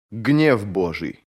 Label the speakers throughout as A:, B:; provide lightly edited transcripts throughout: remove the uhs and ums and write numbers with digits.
A: Гнев Божий.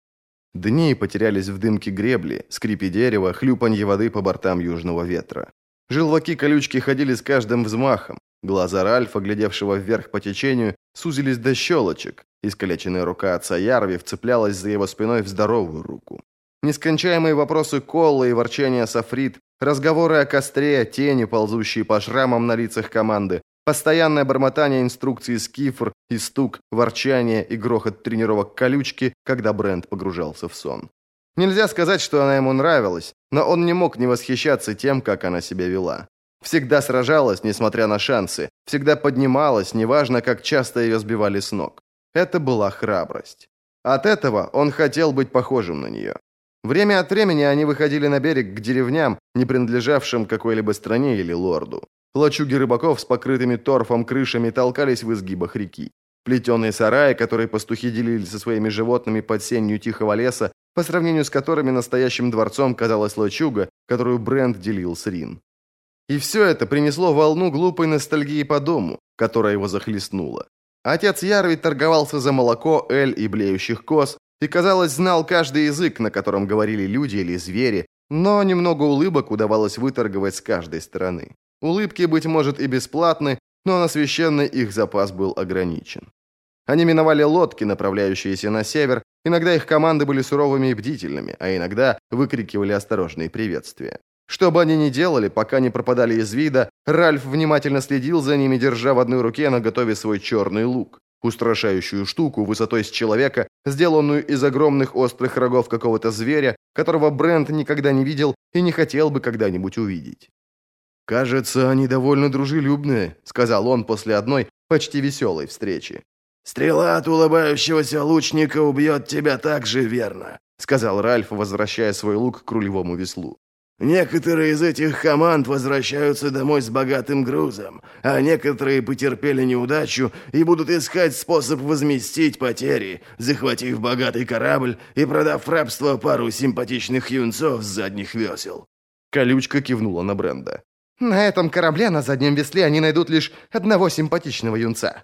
A: Дни потерялись в дымке гребли, скрипе дерева, хлюпанье воды по бортам южного ветра. Желваки колючки ходили с каждым взмахом. Глаза Ральфа, глядевшего вверх по течению, сузились до щелочек. Искалеченная рука отца Ярви вцеплялась за его спиной в здоровую руку. Нескончаемые вопросы Колла и ворчания Сафрид, разговоры о костре, тени, ползущие по шрамам на лицах команды, постоянное бормотание инструкций Скифр и стук, ворчание и грохот тренировок колючки, когда Брент погружался в сон. Нельзя сказать, что она ему нравилась, но он не мог не восхищаться тем, как она себя вела. Всегда сражалась, несмотря на шансы, всегда поднималась, неважно, как часто ее сбивали с ног. Это была храбрость. От этого он хотел быть похожим на нее. Время от времени они выходили на берег к деревням, не принадлежавшим какой-либо стране или лорду. Лачуги рыбаков с покрытыми торфом крышами толкались в изгибах реки. Плетеные сараи, которые пастухи делили со своими животными под сенью тихого леса, по сравнению с которыми настоящим дворцом казалась лачуга, которую Брент делил с Рин. И все это принесло волну глупой ностальгии по дому, которая его захлестнула. Отец Ярви торговался за молоко, эль и блеющих коз, и, казалось, знал каждый язык, на котором говорили люди или звери, но немного улыбок удавалось выторговать с каждой стороны. Улыбки, быть может, и бесплатны, но на священный их запас был ограничен. Они миновали лодки, направляющиеся на север, иногда их команды были суровыми и бдительными, а иногда выкрикивали осторожные приветствия. Что бы они ни делали, пока не пропадали из вида, Ральф внимательно следил за ними, держа в одной руке наготове свой черный лук, устрашающую штуку высотой с человека, сделанную из огромных острых рогов какого-то зверя, которого Брент никогда не видел и не хотел бы когда-нибудь увидеть. «Кажется, они довольно дружелюбные», — сказал он после одной почти веселой встречи.
B: «Стрела от улыбающегося лучника убьет тебя так же верно», — сказал Ральф, возвращая свой лук к рулевому веслу. «Некоторые из этих команд возвращаются домой с богатым грузом, а некоторые потерпели неудачу и будут искать способ возместить потери, захватив богатый корабль и продав в рабство пару симпатичных юнцов с задних весел».
A: Колючка кивнула на Бренда.
C: «На этом корабле на заднем весле они найдут лишь одного симпатичного юнца».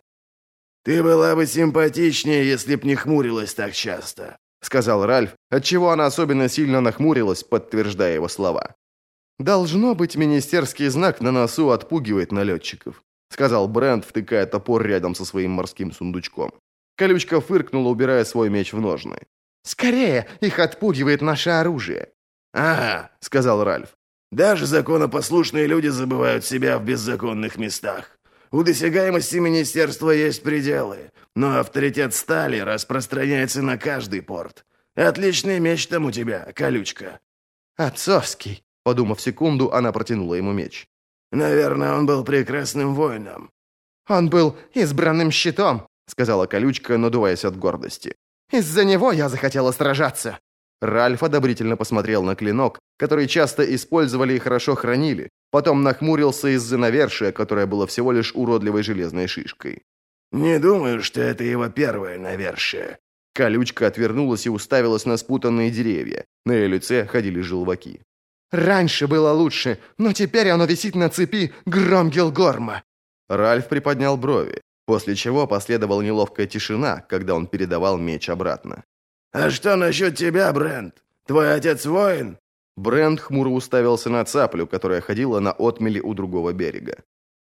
B: «Ты была бы симпатичнее, если б не хмурилась так часто»,
A: — сказал Ральф, отчего она особенно сильно нахмурилась, подтверждая его слова. «Должно быть, министерский знак на носу отпугивает налетчиков», — сказал Брент, втыкая топор рядом со своим морским сундучком. Колючка фыркнула, убирая свой меч в ножны.
C: «Скорее, их отпугивает наше оружие».
B: «Ага», — сказал Ральф. «Даже законопослушные люди забывают себя в беззаконных местах. У досягаемости министерства есть пределы, но авторитет стали распространяется на каждый порт. Отличный меч там у тебя, колючка».
C: «Отцовский», —
A: подумав секунду, она протянула ему меч.
B: «Наверное, он был прекрасным воином».
C: «Он был избранным щитом»,
A: — сказала колючка, надуваясь от гордости.
C: «Из-за него я захотела сражаться».
A: Ральф одобрительно посмотрел на клинок, который часто использовали и хорошо хранили, потом нахмурился из-за навершия, которое было всего лишь уродливой железной шишкой.
B: «Не думаю, что это его первое навершие».
A: Колючка отвернулась и уставилась на спутанные деревья. На ее лице ходили желваки.
C: «Раньше было лучше, но теперь оно висит на цепи Громгилгорма».
A: Ральф приподнял брови, после чего последовала неловкая тишина, когда он передавал меч обратно.
B: «А что насчет тебя, Брент? Твой отец воин?»
A: Брент хмуро уставился на цаплю, которая ходила на отмели у другого берега.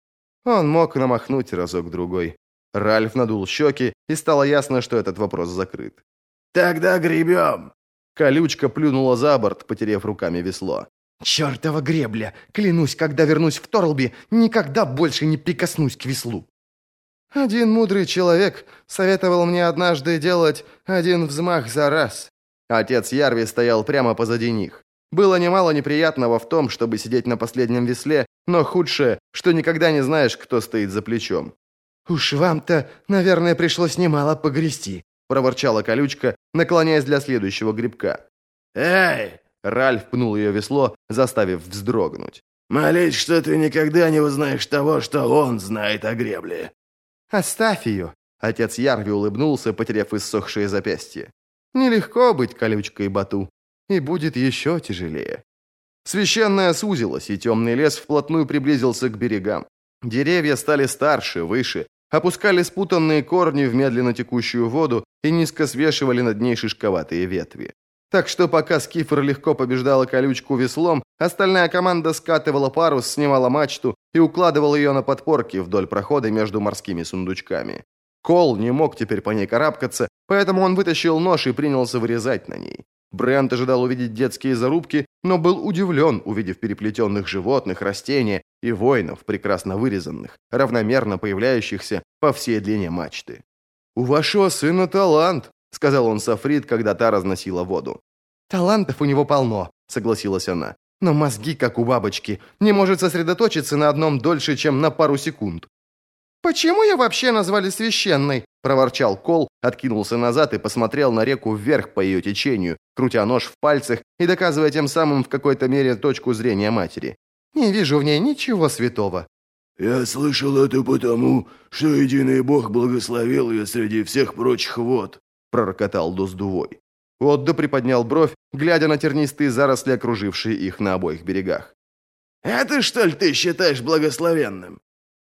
A: Он мог намахнуть разок-другой. Ральф надул щеки, и стало ясно, что этот вопрос закрыт.
B: «Тогда гребем!»
A: Колючка плюнула за борт, потеряв руками весло.
C: «Чертова гребля! Клянусь, когда вернусь в Торлби, никогда больше не прикоснусь к веслу!»
A: Один мудрый человек советовал мне однажды делать один взмах за раз. Отец Ярви стоял прямо позади них. Было немало неприятного в том, чтобы сидеть на последнем весле, но худшее, что никогда не знаешь, кто стоит за плечом.
C: «Уж вам-то, наверное, пришлось немало погрести»,
A: — проворчала колючка, наклоняясь для следующего гребка.
B: «Эй!»
A: — Ральф пнул ее весло, заставив вздрогнуть.
B: «Молись, что ты никогда не узнаешь того, что он знает о гребле».
A: «Оставь ее!» — отец Ярви улыбнулся, потеряв иссохшее запястье. «Нелегко быть колючкой Бату, и будет еще тяжелее». Священная сузилась, и темный лес вплотную приблизился к берегам. Деревья стали старше, выше, опускали спутанные корни в медленно текущую воду и низко свешивали над ней шишковатые ветви. Так что пока Скифр легко побеждала колючку веслом, остальная команда скатывала парус, снимала мачту и укладывала ее на подпорки вдоль прохода между морскими сундучками. Кол не мог теперь по ней карабкаться, поэтому он вытащил нож и принялся вырезать на ней. Брент ожидал увидеть детские зарубки, но был удивлен, увидев переплетенных животных, растения и воинов, прекрасно вырезанных, равномерно появляющихся по всей длине мачты. «У вашего сына талант», — сказал он Сафрид, когда та разносила воду.
C: «Талантов у него полно», — согласилась она. «Но мозги, как у бабочки, не может сосредоточиться на одном дольше, чем на пару секунд». «Почему ее вообще назвали священной?» – проворчал Кол, откинулся назад и посмотрел на реку вверх по ее течению, крутя нож в пальцах и доказывая тем самым в какой-то мере точку зрения матери. «Не вижу в ней ничего святого».
B: «Я слышал это потому, что единый бог благословил ее среди всех прочих вод», – пророкотал Доздувой.
A: Отда приподнял бровь, глядя на тернистые заросли, окружившие их на обоих берегах.
B: «Это, что ли, ты считаешь благословенным?»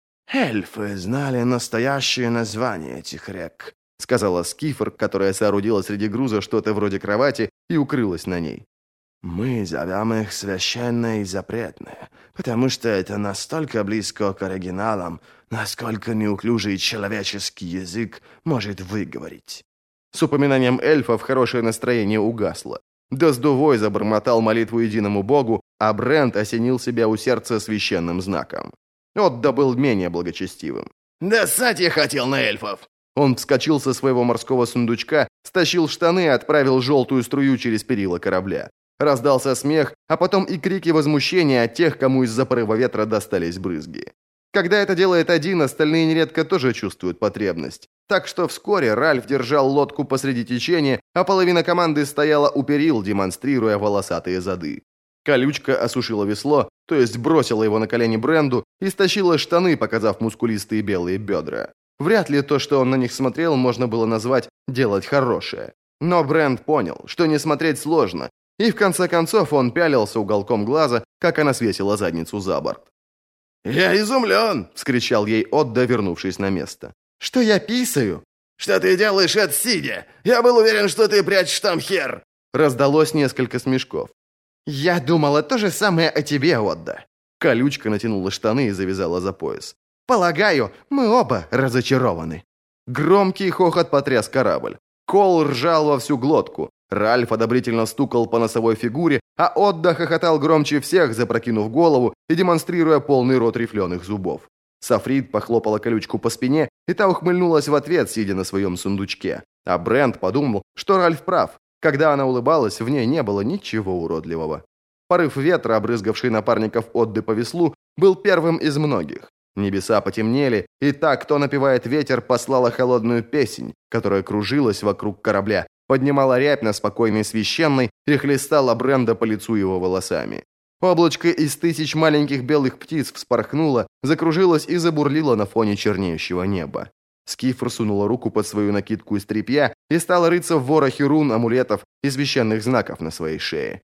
C: «Эльфы знали настоящее название этих рек»,
A: — сказала Скифр, которая соорудила среди груза что-то вроде кровати и укрылась на ней.
C: «Мы зовем их священное и запретное, потому что это настолько близко к оригиналам, насколько неуклюжий человеческий язык может выговорить».
A: С упоминанием эльфов хорошее настроение угасло. Доздувой забормотал молитву единому богу, а Брент осенил себя у сердца священным знаком. Отда был менее благочестивым.
B: «Да ссать я хотел на эльфов!»
A: Он вскочил со своего морского сундучка, стащил штаны и отправил желтую струю через перила корабля. Раздался смех, а потом и крики возмущения от тех, кому из-за порыва ветра достались брызги. Когда это делает один, остальные нередко тоже чувствуют потребность. Так что вскоре Ральф держал лодку посреди течения, а половина команды стояла у перил, демонстрируя волосатые зады. Колючка осушила весло, то есть бросила его на колени Бренду и стащила штаны, показав мускулистые белые бедра. Вряд ли то, что он на них смотрел, можно было назвать «делать хорошее». Но Бренд понял, что не смотреть сложно, и в конце концов он пялился уголком глаза, как она свесила задницу за борт.
B: «Я изумлен!» —
A: вскричал ей Отда, вернувшись на место.
C: «Что я писаю?»
B: «Что ты делаешь это сидя? Я был уверен, что ты прячешь там хер!»
A: Раздалось несколько смешков.
C: «Я думала то же самое о тебе, Отда».
A: Колючка натянула штаны и завязала за пояс.
C: «Полагаю, мы оба разочарованы».
A: Громкий хохот потряс корабль. Кол ржал во всю глотку. Ральф одобрительно стукал по носовой фигуре, а Отда хохотал громче всех, запрокинув голову и демонстрируя полный рот рифленых зубов. Сафрид похлопала колючку по спине, и та ухмыльнулась в ответ, сидя на своем сундучке. А Брент подумал, что Ральф прав. Когда она улыбалась, в ней не было ничего уродливого. Порыв ветра, обрызгавший напарников Отды по веслу, был первым из многих. Небеса потемнели, и та, кто напевает ветер, послала холодную песнь, которая кружилась вокруг корабля, поднимала рябь на спокойной священной и хлестала Бренда по лицу его волосами. Облачко из тысяч маленьких белых птиц вспорхнуло, закружилось и забурлило на фоне чернеющего неба. Скифр сунула руку под свою накидку из тряпья и стала рыться в ворохе рун, амулетов и священных знаков на своей шее.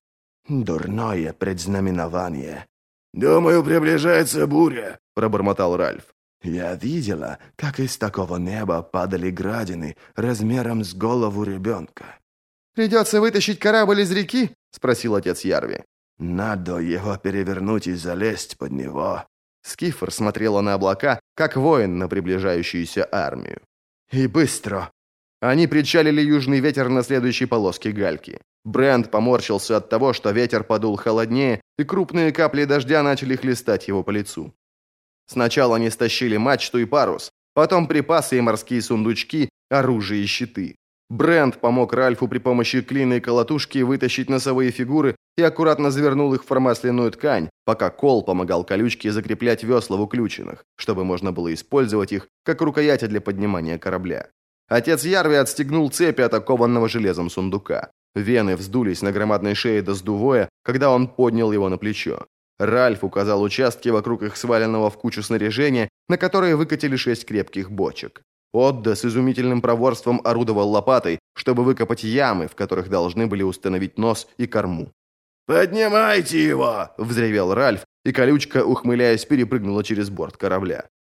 C: «Дурное предзнаменование».
B: «Думаю, приближается буря», —
A: пробормотал Ральф.
C: «Я видела, как из такого неба падали градины размером с голову ребенка».
A: «Придется вытащить корабль из реки?» — спросил отец Ярви.
C: «Надо его перевернуть и залезть под него».
A: Скифр смотрела на облака, как воин на приближающуюся армию.
C: «И быстро!»
A: Они причалили южный ветер на следующей полоске гальки. Брент поморщился от того, что ветер подул холоднее, и крупные капли дождя начали хлестать его по лицу. Сначала они стащили мачту и парус, потом припасы и морские сундучки, оружие и щиты. Брент помог Ральфу при помощи клина и колотушки вытащить носовые фигуры и аккуратно завернул их в формасляную ткань, пока Кол помогал колючке закреплять весла в уключенных, чтобы можно было использовать их как рукояти для поднимания корабля. Отец Ярви отстегнул цепи от окованного железом сундука. Вены вздулись на громадной шее Доздувоя, когда он поднял его на плечо. Ральф указал участки вокруг их сваленного в кучу снаряжения, на которые выкатили 6 крепких бочек. Отда с изумительным проворством орудовал лопатой, чтобы выкопать ямы, в которых должны были установить нос и корму.
B: «Поднимайте его!» –
A: взревел Ральф, и колючка, ухмыляясь, перепрыгнула через борт корабля.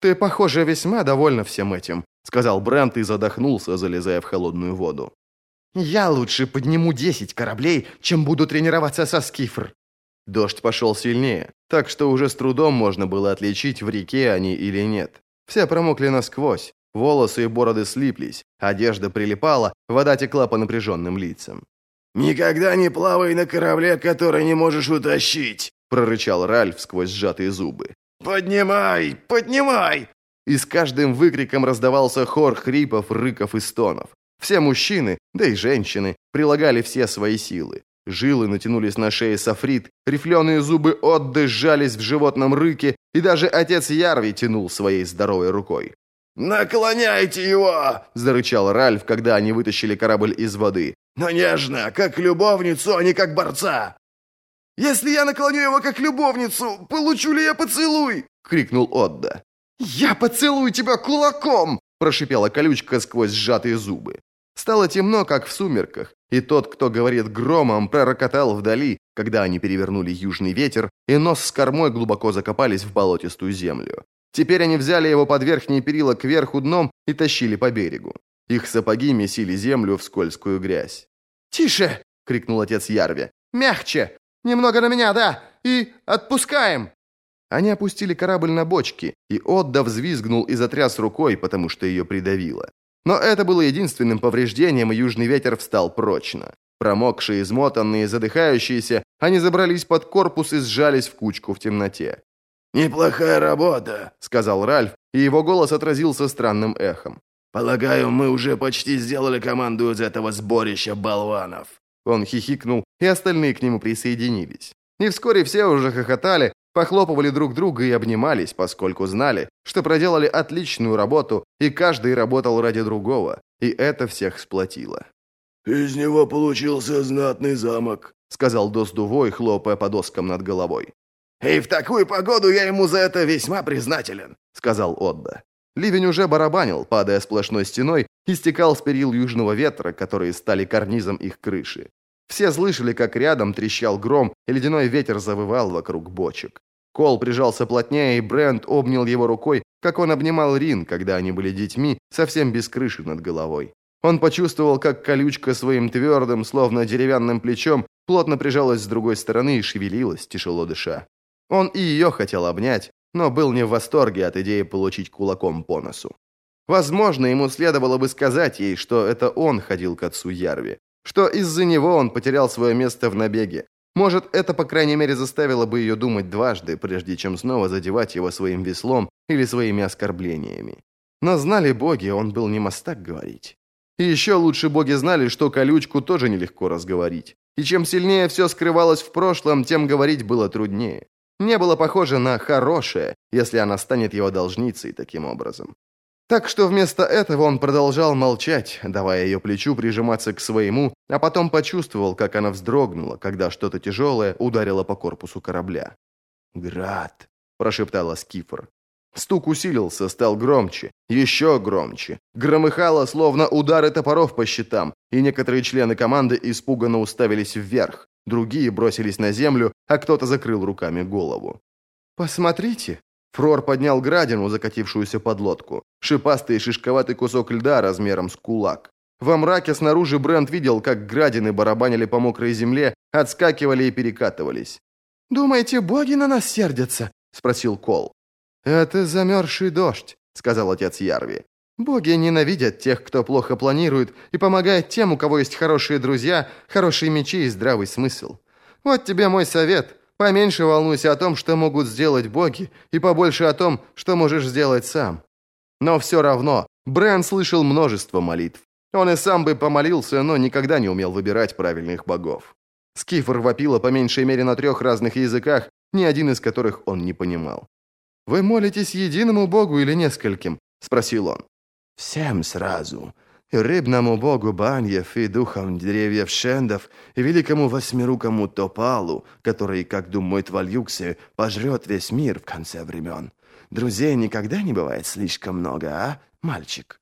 C: «Ты, похоже, весьма довольна всем этим», — сказал Брент и задохнулся, залезая в холодную воду. «Я лучше подниму 10 кораблей, чем буду тренироваться со Скифр». Дождь пошел сильнее, так что уже с трудом можно было отличить, в реке они или нет. Все промокли насквозь, волосы и бороды слиплись, одежда прилипала, вода текла по напряженным лицам.
B: «Никогда не плавай на корабле, который не можешь утащить!» – прорычал Ральф сквозь сжатые зубы. «Поднимай! Поднимай!»
C: И с каждым выкриком раздавался хор хрипов, рыков и стонов. Все мужчины, да и женщины, прилагали все свои силы. Жилы натянулись на шее Сафрит, рифленые зубы Отды сжались в животном рыке, и даже отец Ярви тянул своей здоровой рукой.
B: «Наклоняйте его!» – зарычал Ральф, когда они вытащили корабль из воды. «Но нежно, как любовницу, а не как борца!» «Если я наклоню его как любовницу, получу ли я поцелуй?» – крикнул Отда.
C: «Я поцелую тебя кулаком!» – прошипела колючка сквозь сжатые зубы. Стало темно, как в сумерках, и тот, кто говорит громом, пророкотал вдали, когда они перевернули южный ветер, и нос с кормой глубоко закопались в болотистую землю. Теперь они взяли его под верхние перила кверху дном и тащили по берегу. Их сапоги месили землю в скользкую грязь. «Тише!» — крикнул отец Ярви. «Мягче! Немного на меня, да! И отпускаем!» Они опустили корабль на бочки, и Отда взвизгнул и затряс рукой, потому что ее придавило. Но это было единственным повреждением, и южный ветер встал прочно. Промокшие, измотанные, задыхающиеся, они забрались под корпус и сжались в кучку в темноте.
B: «Неплохая работа», — сказал
C: Ральф, и его голос отразился странным эхом.
B: «Полагаю, мы уже почти сделали команду из этого сборища болванов».
C: Он хихикнул, и остальные к нему присоединились. И вскоре все уже хохотали, похлопывали друг друга и обнимались, поскольку знали, что проделали отличную работу, и каждый работал ради другого, и это всех сплотило.
B: «Из него получился знатный замок»,
C: — сказал Доздувой, хлопая по доскам над головой.
B: «И в такую погоду я ему за это весьма признателен», — сказал
C: Отда. Ливень уже барабанил, падая сплошной стеной, и стекал с перил южного ветра, которые стали карнизом их крыши. Все слышали, как рядом трещал гром, и ледяной ветер завывал вокруг бочек. Кол прижался плотнее, и Брент обнял его рукой, как он обнимал Рин, когда они были детьми, совсем без крыши над головой. Он почувствовал, как колючка своим твердым, словно деревянным плечом, плотно прижалась с другой стороны и шевелилась, тяжело дыша. Он и ее хотел обнять, но был не в восторге от идеи получить кулаком по носу. Возможно, ему следовало бы сказать ей, что это он ходил к отцу Ярви, что из-за него он потерял свое место в набеге. Может, это, по крайней мере, заставило бы ее думать дважды, прежде чем снова задевать его своим веслом или своими оскорблениями. Но знали боги, он был не мастак говорить. И еще лучше боги знали, что колючку тоже нелегко разговорить. И чем сильнее все скрывалось в прошлом, тем говорить было труднее. Не было похоже на хорошее, если она станет его должницей таким образом. Так что вместо этого он продолжал молчать, давая ее плечу прижиматься к своему, а потом почувствовал, как она вздрогнула, когда что-то тяжелое ударило по корпусу корабля.
B: «Град»,
C: – прошептала Скифр. Стук усилился, стал громче, еще громче. Громыхало, словно удары топоров по щитам, и некоторые члены команды испуганно уставились вверх. Другие бросились на землю, а кто-то закрыл руками голову. «Посмотрите!» Фрор поднял градину, закатившуюся под лодку. Шипастый и шишковатый кусок льда размером с кулак. Во мраке снаружи Брент видел, как градины барабанили по мокрой земле, отскакивали и перекатывались. «Думаете, боги на нас сердятся?» – спросил Кол. «Это замерзший дождь», – сказал отец Ярви. «Боги ненавидят тех, кто плохо планирует, и помогают тем, у кого есть хорошие друзья, хорошие мечи и здравый смысл. Вот тебе мой совет. Поменьше волнуйся о том, что могут сделать боги, и побольше о том, что можешь сделать сам». Но все равно Брент слышал множество молитв. Он и сам бы помолился, но никогда не умел выбирать правильных богов. Скифр вопила по меньшей мере на 3 разных языках, ни один из которых он не понимал. «Вы молитесь единому богу или нескольким?» – спросил он.
B: «Всем сразу. И рыбному богу Баньев, и духам деревьев Шендов, и великому восьмирукому Топалу, который, как думает Вальюксе, пожрет весь мир в конце времен. Друзей никогда не бывает слишком много, а, мальчик?»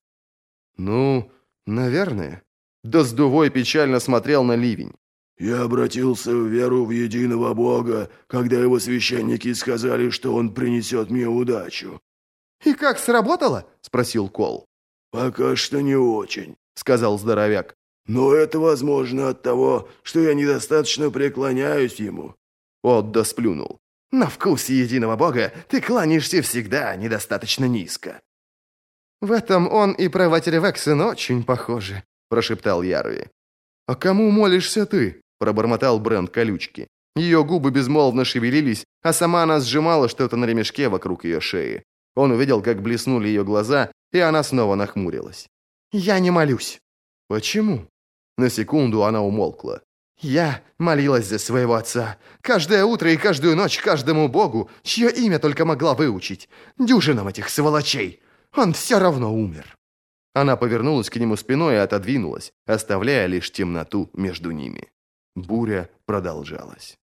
C: «Ну, наверное». Доздувой печально смотрел на ливень.
B: «Я обратился в веру в единого бога, когда его священники сказали, что он принесет мне удачу».
C: «И как, сработало?» – спросил Кол.
B: «Пока что не очень», — сказал здоровяк. «Но это возможно от того, что я недостаточно преклоняюсь ему».
C: Отто сплюнул. «На вкус единого бога ты кланяешься всегда недостаточно низко». «В этом он и правитель Вексен очень похожи», – прошептал Ярви. «А кому молишься ты?» – пробормотал Брент колючки. Ее губы безмолвно шевелились, а сама она сжимала что-то на ремешке вокруг ее шеи. Он увидел, как блеснули ее глаза, и она снова нахмурилась. «Я не молюсь». «Почему?» На секунду она умолкла. «Я молилась за своего отца. Каждое утро и каждую ночь каждому богу, чье имя только могла выучить. Дюжинам этих сволочей. Он все равно умер». Она повернулась к нему спиной и отодвинулась, оставляя лишь темноту между ними. Буря продолжалась.